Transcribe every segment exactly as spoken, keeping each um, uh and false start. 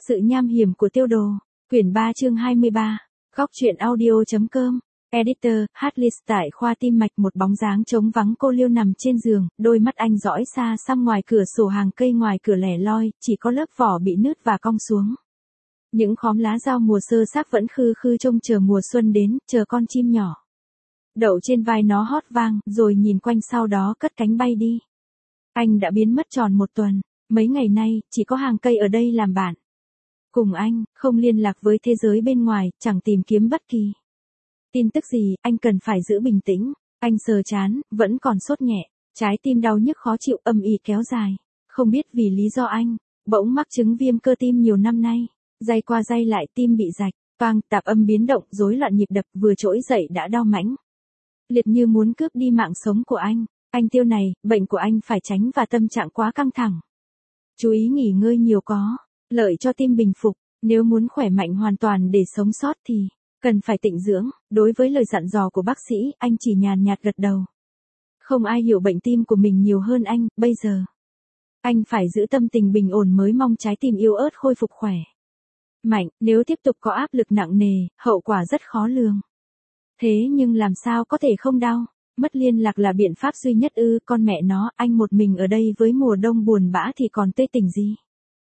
Sự nham hiểm của tiêu đồ. Quyển ba chương hai mươi ba. Góc truyện audio.com. Editor, Hartlist tại khoa tim mạch một bóng dáng trống vắng cô liêu nằm trên giường, đôi mắt anh dõi xa xăm ngoài cửa sổ hàng cây ngoài cửa lẻ loi, chỉ có lớp vỏ bị nứt và cong xuống. Những khóm lá rau mùa sơ xác vẫn khư khư trông chờ mùa xuân đến, chờ con chim nhỏ. Đậu trên vai nó hót vang, rồi nhìn quanh sau đó cất cánh bay đi. Anh đã biến mất tròn một tuần, mấy ngày nay, chỉ có hàng cây ở đây làm bạn. Cùng anh, không liên lạc với thế giới bên ngoài, chẳng tìm kiếm bất kỳ tin tức gì, anh cần phải giữ bình tĩnh. Anh sờ chán, vẫn còn sốt nhẹ, trái tim đau nhức khó chịu âm ỉ kéo dài. Không biết vì lý do anh, bỗng mắc chứng viêm cơ tim nhiều năm nay. Day qua day lại tim bị rạch, toang, tạp âm biến động, rối loạn nhịp đập, vừa trỗi dậy đã đau mãnh liệt như muốn cướp đi mạng sống của anh. Anh Tiêu này, bệnh của anh phải tránh và tâm trạng quá căng thẳng. Chú ý nghỉ ngơi nhiều có lợi cho tim bình phục, nếu muốn khỏe mạnh hoàn toàn để sống sót thì cần phải tịnh dưỡng. Đối với lời dặn dò của bác sĩ, anh chỉ nhàn nhạt gật đầu. Không ai hiểu bệnh tim của mình nhiều hơn anh, bây giờ anh phải giữ tâm tình bình ổn mới mong trái tim yếu ớt khôi phục khỏe mạnh, nếu tiếp tục có áp lực nặng nề, hậu quả rất khó lường. Thế nhưng làm sao có thể không đau? Mất liên lạc là biện pháp duy nhất ư? Con mẹ nó, anh một mình ở đây với mùa đông buồn bã thì còn tê tỉnh gì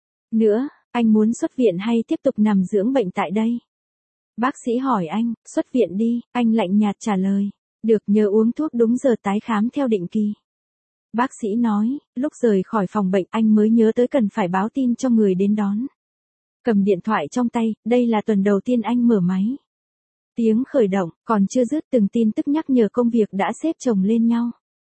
nữa? Anh muốn xuất viện hay tiếp tục nằm dưỡng bệnh tại đây? Bác sĩ hỏi anh. Xuất viện đi, anh lạnh nhạt trả lời. Được, nhớ uống thuốc đúng giờ, tái khám theo định kỳ. Bác sĩ nói. Lúc rời khỏi phòng bệnh anh mới nhớ tới cần phải báo tin cho người đến đón. Cầm điện thoại trong tay, đây là tuần đầu tiên anh mở máy. Tiếng khởi động, còn chưa dứt từng tin tức nhắc nhở công việc đã xếp chồng lên nhau.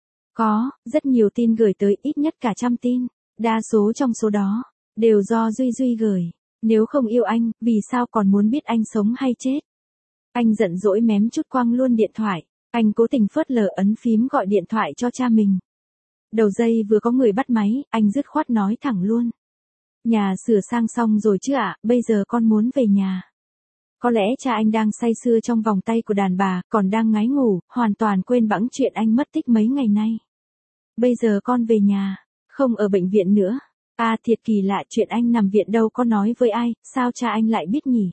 Có, rất nhiều tin gửi tới, ít nhất cả trăm tin. Đa số trong số đó, đều do Duy Duy gửi. Nếu không yêu anh, vì sao còn muốn biết anh sống hay chết? Anh giận dỗi mém chút quăng luôn điện thoại. Anh cố tình phớt lờ ấn phím gọi điện thoại cho cha mình. Đầu dây vừa có người bắt máy, anh dứt khoát nói thẳng luôn. Nhà sửa sang xong rồi chứ ạ, bây giờ con muốn về nhà. Có lẽ cha anh đang say sưa trong vòng tay của đàn bà, còn đang ngái ngủ, hoàn toàn quên bẵng chuyện anh mất tích mấy ngày nay. Bây giờ con về nhà, không ở bệnh viện nữa. À thiệt kỳ lạ, chuyện anh nằm viện đâu có nói với ai, sao cha anh lại biết nhỉ?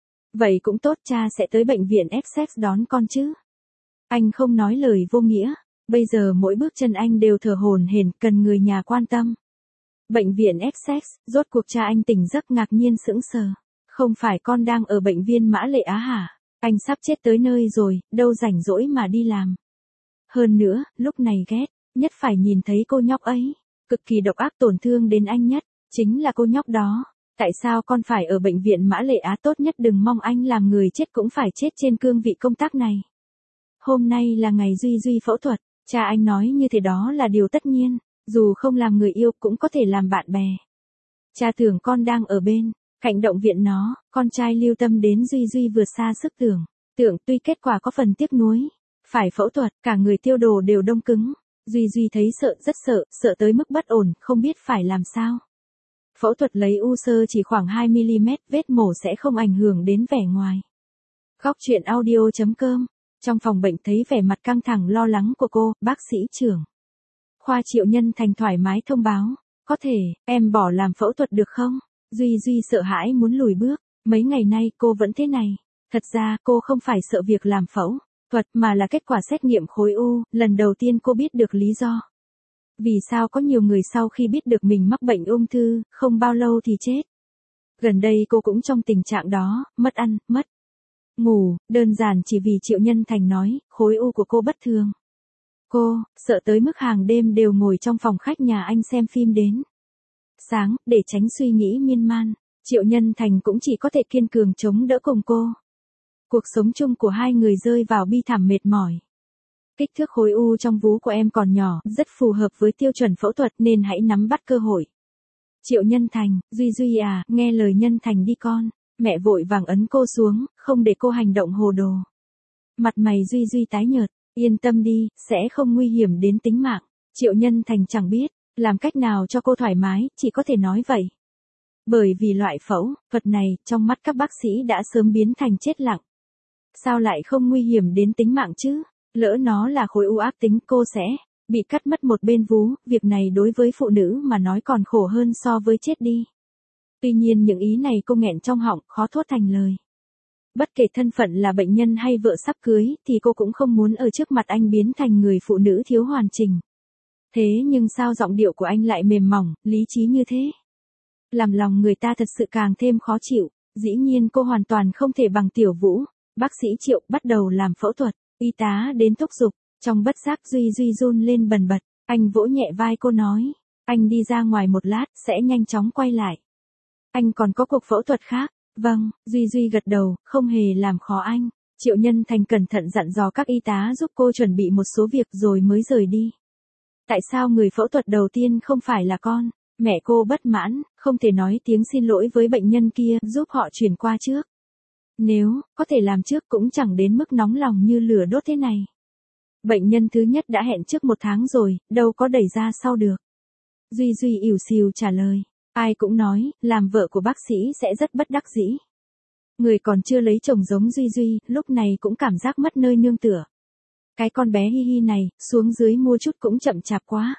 Vậy cũng tốt, cha sẽ tới bệnh viện Essex đón con chứ. Anh không nói lời vô nghĩa, bây giờ mỗi bước chân anh đều thở hổn hển, cần người nhà quan tâm. Bệnh viện Essex, rốt cuộc cha anh tỉnh giấc ngạc nhiên sững sờ. Không phải con đang ở bệnh viện Mã Lệ Á hả? Anh sắp chết tới nơi rồi, đâu rảnh rỗi mà đi làm. Hơn nữa, lúc này ghét nhất phải nhìn thấy cô nhóc ấy. Cực kỳ độc ác, tổn thương đến anh nhất, chính là cô nhóc đó. Tại sao con phải ở bệnh viện Mã Lệ Á? Tốt nhất đừng mong anh làm người chết cũng phải chết trên cương vị công tác này. Hôm nay là ngày Duy Duy phẫu thuật, cha anh nói như thế đó là điều tất nhiên, dù không làm người yêu cũng có thể làm bạn bè. Cha tưởng con đang ở bên cạnh động viện nó, con trai lưu tâm đến Duy Duy vừa xa sức tưởng tượng, tuy kết quả có phần tiếc nuối. Phải phẫu thuật, cả người Tiêu đồ đều đông cứng. Duy Duy thấy sợ, rất sợ, sợ tới mức bất ổn, không biết phải làm sao. Phẫu thuật lấy u xơ chỉ khoảng hai mi-li-mét, vết mổ sẽ không ảnh hưởng đến vẻ ngoài. Góc truyện audio.com. Trong phòng bệnh thấy vẻ mặt căng thẳng lo lắng của cô, bác sĩ trưởng khoa Triệu Nhân Thành thoải mái thông báo. Có thể, em bỏ làm phẫu thuật được không? Duy Duy sợ hãi muốn lùi bước. Mấy ngày nay cô vẫn thế này. Thật ra cô không phải sợ việc làm phẫu thuật mà là kết quả xét nghiệm khối u. Lần đầu tiên cô biết được lý do vì sao có nhiều người sau khi biết được mình mắc bệnh ung thư, không bao lâu thì chết. Gần đây cô cũng trong tình trạng đó, mất ăn, mất ngủ, đơn giản chỉ vì Triệu Nhân Thành nói, khối u của cô bất thường. Cô, sợ tới mức hàng đêm đều ngồi trong phòng khách nhà anh xem phim đến sáng, để tránh suy nghĩ miên man. Triệu Nhân Thành cũng chỉ có thể kiên cường chống đỡ cùng cô. Cuộc sống chung của hai người rơi vào bi thảm mệt mỏi. Kích thước khối u trong vú của em còn nhỏ, rất phù hợp với tiêu chuẩn phẫu thuật nên hãy nắm bắt cơ hội. Triệu Nhân Thành, Duy Duy à, nghe lời Nhân Thành đi con. Mẹ vội vàng ấn cô xuống, không để cô hành động hồ đồ. Mặt mày Duy Duy tái nhợt, yên tâm đi, sẽ không nguy hiểm đến tính mạng. Triệu Nhân Thành chẳng biết làm cách nào cho cô thoải mái, chỉ có thể nói vậy. Bởi vì loại phẫu thuật này, trong mắt các bác sĩ đã sớm biến thành chết lặng. Sao lại không nguy hiểm đến tính mạng chứ? Lỡ nó là khối u ác tính, cô sẽ bị cắt mất một bên vú, việc này đối với phụ nữ mà nói còn khổ hơn so với chết đi. Tuy nhiên những ý này cô nghẹn trong họng, khó thốt thành lời. Bất kể thân phận là bệnh nhân hay vợ sắp cưới, thì cô cũng không muốn ở trước mặt anh biến thành người phụ nữ thiếu hoàn chỉnh. Thế nhưng sao giọng điệu của anh lại mềm mỏng, lý trí như thế? Làm lòng người ta thật sự càng thêm khó chịu. Dĩ nhiên cô hoàn toàn không thể bằng Tiểu Vũ. Bác sĩ Triệu bắt đầu làm phẫu thuật, y tá đến thúc giục, trong bất giác Duy Duy run lên bần bật. Anh vỗ nhẹ vai cô nói, anh đi ra ngoài một lát, sẽ nhanh chóng quay lại. Anh còn có cuộc phẫu thuật khác. Vâng, Duy Duy gật đầu, không hề làm khó anh. Triệu Nhân Thành cẩn thận dặn dò các y tá giúp cô chuẩn bị một số việc rồi mới rời đi. Tại sao người phẫu thuật đầu tiên không phải là con? Mẹ cô bất mãn, không thể nói tiếng xin lỗi với bệnh nhân kia, giúp họ chuyển qua trước. Nếu có thể làm trước cũng chẳng đến mức nóng lòng như lửa đốt thế này. Bệnh nhân thứ nhất đã hẹn trước một tháng rồi, đâu có đẩy ra sau được. Duy Duy ỉu xìu trả lời. Ai cũng nói, làm vợ của bác sĩ sẽ rất bất đắc dĩ. Người còn chưa lấy chồng giống Duy Duy, lúc này cũng cảm giác mất nơi nương tựa. Cái con bé Hi Hi này, xuống dưới mua chút cũng chậm chạp quá.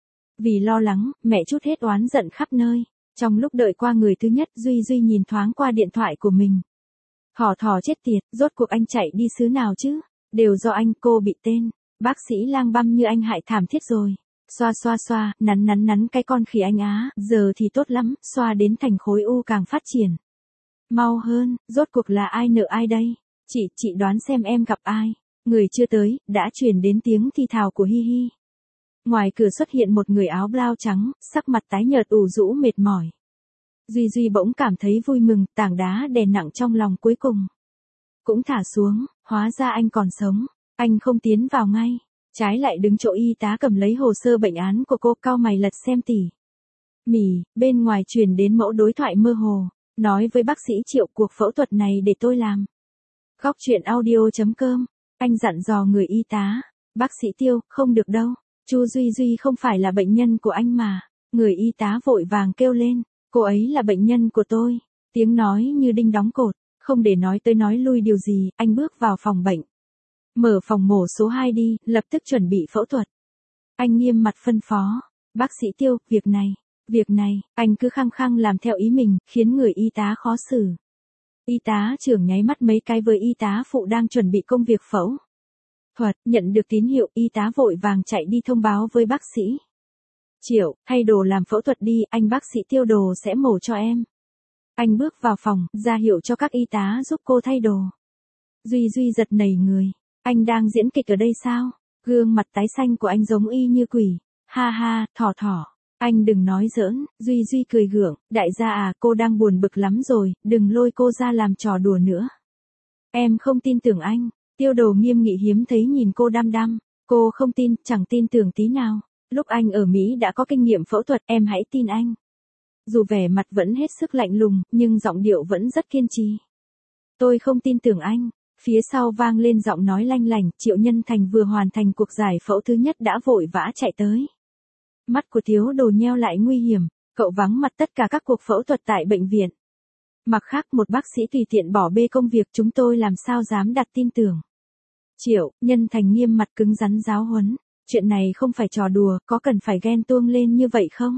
Vì lo lắng, mẹ chút hết oán giận khắp nơi. Trong lúc đợi qua người thứ nhất, Duy Duy nhìn thoáng qua điện thoại của mình. Thỏ thỏ chết tiệt, rốt cuộc anh chạy đi xứ nào chứ? Đều do anh, cô bị tên bác sĩ lang băm như anh hại thảm thiết rồi. Xoa xoa xoa, nắn nắn nắn cái con khỉ anh á, giờ thì tốt lắm, xoa đến thành khối u càng phát triển. Mau hơn, rốt cuộc là ai nợ ai đây? Chị, chị đoán xem em gặp ai? Người chưa tới, đã truyền đến tiếng thì thào của Hi Hi. Ngoài cửa xuất hiện một người áo blau trắng, sắc mặt tái nhợt ủ rũ mệt mỏi. Duy Duy bỗng cảm thấy vui mừng, tảng đá đè nặng trong lòng cuối cùng cũng thả xuống, hóa ra anh còn sống. Anh không tiến vào ngay, trái lại đứng chỗ y tá cầm lấy hồ sơ bệnh án của cô, cau mày lật xem tỉ mỉ. Bên ngoài truyền đến mẫu đối thoại mơ hồ, nói với bác sĩ Triệu, cuộc phẫu thuật này để tôi làm. Góc truyện audio chấm com. Anh dặn dò người y tá. Bác sĩ Tiêu, không được đâu. Chu Duy Duy không phải là bệnh nhân của anh mà. Người y tá vội vàng kêu lên, cô ấy là bệnh nhân của tôi. Tiếng nói như đinh đóng cột, không để nói tới nói lui điều gì, anh bước vào phòng bệnh. Mở phòng mổ số hai đi, lập tức chuẩn bị phẫu thuật. Anh nghiêm mặt phân phó. Bác sĩ Tiêu, việc này, việc này, anh cứ khăng khăng làm theo ý mình, khiến người y tá khó xử. Y tá trưởng nháy mắt mấy cái với y tá phụ đang chuẩn bị công việc phẫu thuật, nhận được tín hiệu, y tá vội vàng chạy đi thông báo với bác sĩ Triệu, thay đồ làm phẫu thuật đi, anh bác sĩ Tiêu đồ sẽ mổ cho em. Anh bước vào phòng, ra hiệu cho các y tá giúp cô thay đồ. Duy Duy giật nảy người. Anh đang diễn kịch ở đây sao? Gương mặt tái xanh của anh giống y như quỷ. Ha ha, thỏ thỏ. Anh đừng nói giỡn. Duy Duy cười gượng. Đại gia à, cô đang buồn bực lắm rồi, đừng lôi cô ra làm trò đùa nữa. Em không tin tưởng anh. Tiêu đồ nghiêm nghị hiếm thấy nhìn cô đăm đăm. Cô không tin, chẳng tin tưởng tí nào. Lúc anh ở Mỹ đã có kinh nghiệm phẫu thuật, em hãy tin anh. Dù vẻ mặt vẫn hết sức lạnh lùng, nhưng giọng điệu vẫn rất kiên trì. Tôi không tin tưởng anh. Phía sau vang lên giọng nói lanh lảnh, Triệu Nhân Thành vừa hoàn thành cuộc giải phẫu thứ nhất đã vội vã chạy tới. Mắt của thiếu đồ nheo lại nguy hiểm, cậu vắng mặt tất cả các cuộc phẫu thuật tại bệnh viện. Mặt khác một bác sĩ tùy tiện bỏ bê công việc, chúng tôi làm sao dám đặt tin tưởng. Triệu Nhân Thành nghiêm mặt cứng rắn giáo huấn, chuyện này không phải trò đùa, có cần phải ghen tuông lên như vậy không?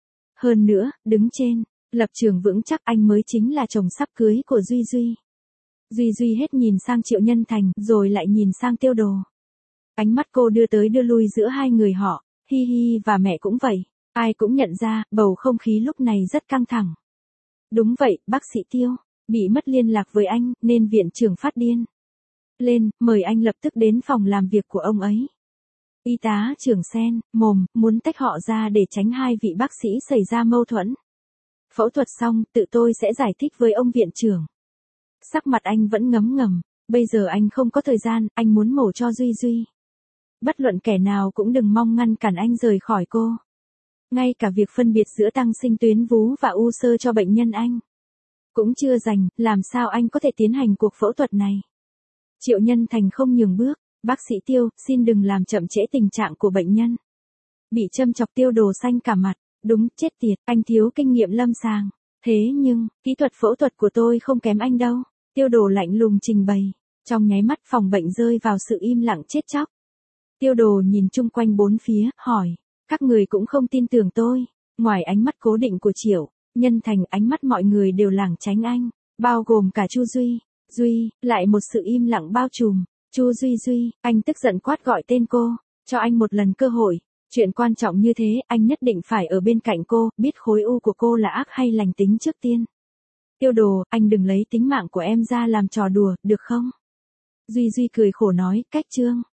Hơn nữa, đứng trên lập trường vững chắc, anh mới chính là chồng sắp cưới của Duy Duy. Duy Duy hết nhìn sang Triệu Nhân Thành, rồi lại nhìn sang Tiêu đồ. Ánh mắt cô đưa tới đưa lui giữa hai người họ, Hi Hi và mẹ cũng vậy. Ai cũng nhận ra, bầu không khí lúc này rất căng thẳng. Đúng vậy, bác sĩ Tiêu, bị mất liên lạc với anh, nên viện trưởng phát điên lên, mời anh lập tức đến phòng làm việc của ông ấy. Y tá trưởng sen mồm, muốn tách họ ra để tránh hai vị bác sĩ xảy ra mâu thuẫn. Phẫu thuật xong, tự tôi sẽ giải thích với ông viện trưởng. Sắc mặt anh vẫn ngấm ngầm, bây giờ anh không có thời gian, anh muốn mổ cho Duy Duy. Bất luận kẻ nào cũng đừng mong ngăn cản anh rời khỏi cô. Ngay cả việc phân biệt giữa tăng sinh tuyến vú và u xơ cho bệnh nhân anh cũng chưa dành, làm sao anh có thể tiến hành cuộc phẫu thuật này. Triệu Nhân Thành không nhường bước, bác sĩ Tiêu, xin đừng làm chậm trễ tình trạng của bệnh nhân. Bị châm chọc Tiêu đồ xanh cả mặt, đúng, chết tiệt, anh thiếu kinh nghiệm lâm sàng. Thế nhưng, kỹ thuật phẫu thuật của tôi không kém anh đâu. Tiêu đồ lạnh lùng trình bày. Trong nháy mắt phòng bệnh rơi vào sự im lặng chết chóc. Tiêu đồ nhìn chung quanh bốn phía, hỏi. Các người cũng không tin tưởng tôi. Ngoài ánh mắt cố định của Triệu Nhân thành ánh mắt mọi người đều lảng tránh anh, bao gồm cả Chu Duy. Duy, lại một sự im lặng bao trùm. Chu Duy Duy, anh tức giận quát gọi tên cô, cho anh một lần cơ hội. Chuyện quan trọng như thế, anh nhất định phải ở bên cạnh cô, biết khối u của cô là ác hay lành tính trước tiên. Tiêu Đồ, anh đừng lấy tính mạng của em ra làm trò đùa, được không? Duy Duy cười khổ nói, cách Trương.